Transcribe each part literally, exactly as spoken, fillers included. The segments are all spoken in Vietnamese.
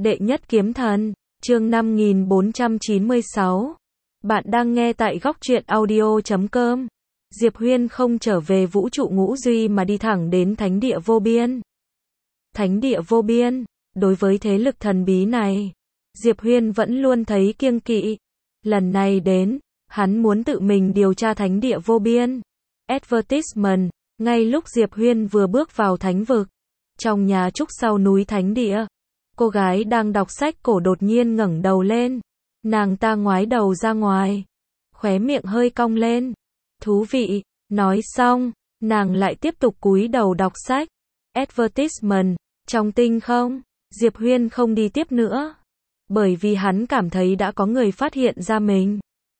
Đệ nhất kiếm thần, chương năm nghìn bốn trăm chín mươi sáu. Bạn đang nghe tại góc truyện audio chấm com. Diệp Huyên không trở về vũ trụ ngũ duy mà đi thẳng đến thánh địa vô biên. Thánh địa vô biên, đối với thế lực thần bí này, Diệp Huyên vẫn luôn thấy kiêng kỵ. Lần này đến, hắn muốn tự mình điều tra thánh địa vô biên. Advertisement, ngay lúc Diệp Huyên vừa bước vào thánh vực, trong nhà trúc sau núi thánh địa, cô gái đang đọc sách cổ đột nhiên ngẩng đầu lên. Nàng ta ngoái đầu ra ngoài, khóe miệng hơi cong lên. Thú vị, nói xong, nàng lại tiếp tục cúi đầu đọc sách. Advertisement, trong tinh không, Diệp Huyên không đi tiếp nữa, bởi vì hắn cảm thấy đã có người phát hiện ra mình.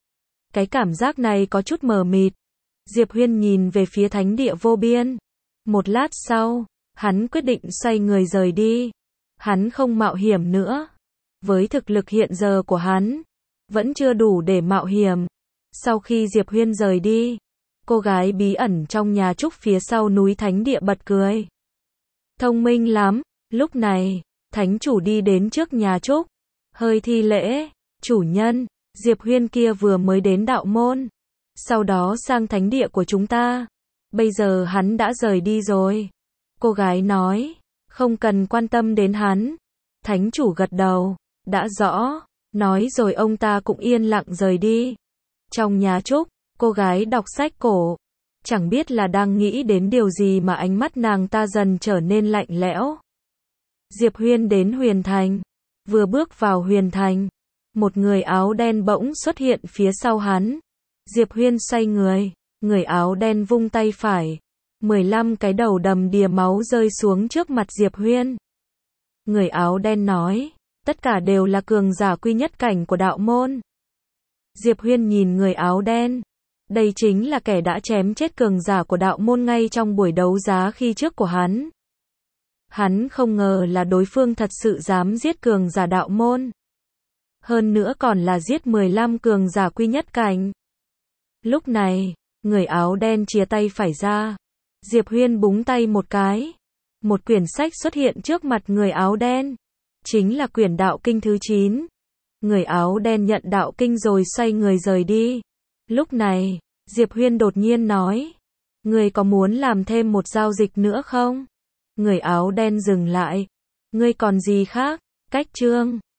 Cái cảm giác này có chút mờ mịt. Diệp Huyên nhìn về phía thánh địa vô biên. Một lát sau, hắn quyết định xoay người rời đi. Hắn không mạo hiểm nữa. Với thực lực hiện giờ của hắn, vẫn chưa đủ để mạo hiểm. Sau khi Diệp Huyên rời đi, cô gái bí ẩn trong nhà trúc phía sau núi thánh địa bật cười. Thông minh lắm. Lúc này, thánh chủ đi đến trước nhà trúc, hơi thi lễ. Chủ nhân, Diệp Huyên kia vừa mới đến đạo môn, sau đó sang thánh địa của chúng ta. Bây giờ hắn đã rời đi rồi. Cô gái nói, không cần quan tâm đến hắn. Thánh chủ gật đầu, đã rõ, nói rồi ông ta cũng yên lặng rời đi. Trong nhà trúc, cô gái đọc sách cổ, chẳng biết là đang nghĩ đến điều gì mà ánh mắt nàng ta dần trở nên lạnh lẽo. Diệp Huyên đến Huyền Thành, vừa bước vào Huyền Thành, một người áo đen bỗng xuất hiện phía sau hắn. Diệp Huyên xoay người, người áo đen vung tay phải, mười lăm cái đầu đầm đìa máu rơi xuống trước mặt Diệp Huyên. Người áo đen nói, tất cả đều là cường giả quy nhất cảnh của đạo môn. Diệp Huyên nhìn người áo đen, đây chính là kẻ đã chém chết cường giả của đạo môn ngay trong buổi đấu giá khi trước của hắn. Hắn không ngờ là đối phương thật sự dám giết cường giả đạo môn. Hơn nữa còn là giết mười lăm cường giả quy nhất cảnh. Lúc này, người áo đen chìa tay phải ra. Diệp Huyên búng tay một cái. Một quyển sách xuất hiện trước mặt người áo đen. Chính là quyển đạo kinh thứ chín. Người áo đen nhận đạo kinh rồi xoay người rời đi. Lúc này, Diệp Huyên đột nhiên nói, ngươi có muốn làm thêm một giao dịch nữa không? Người áo đen dừng lại. Ngươi còn gì khác? Cách chương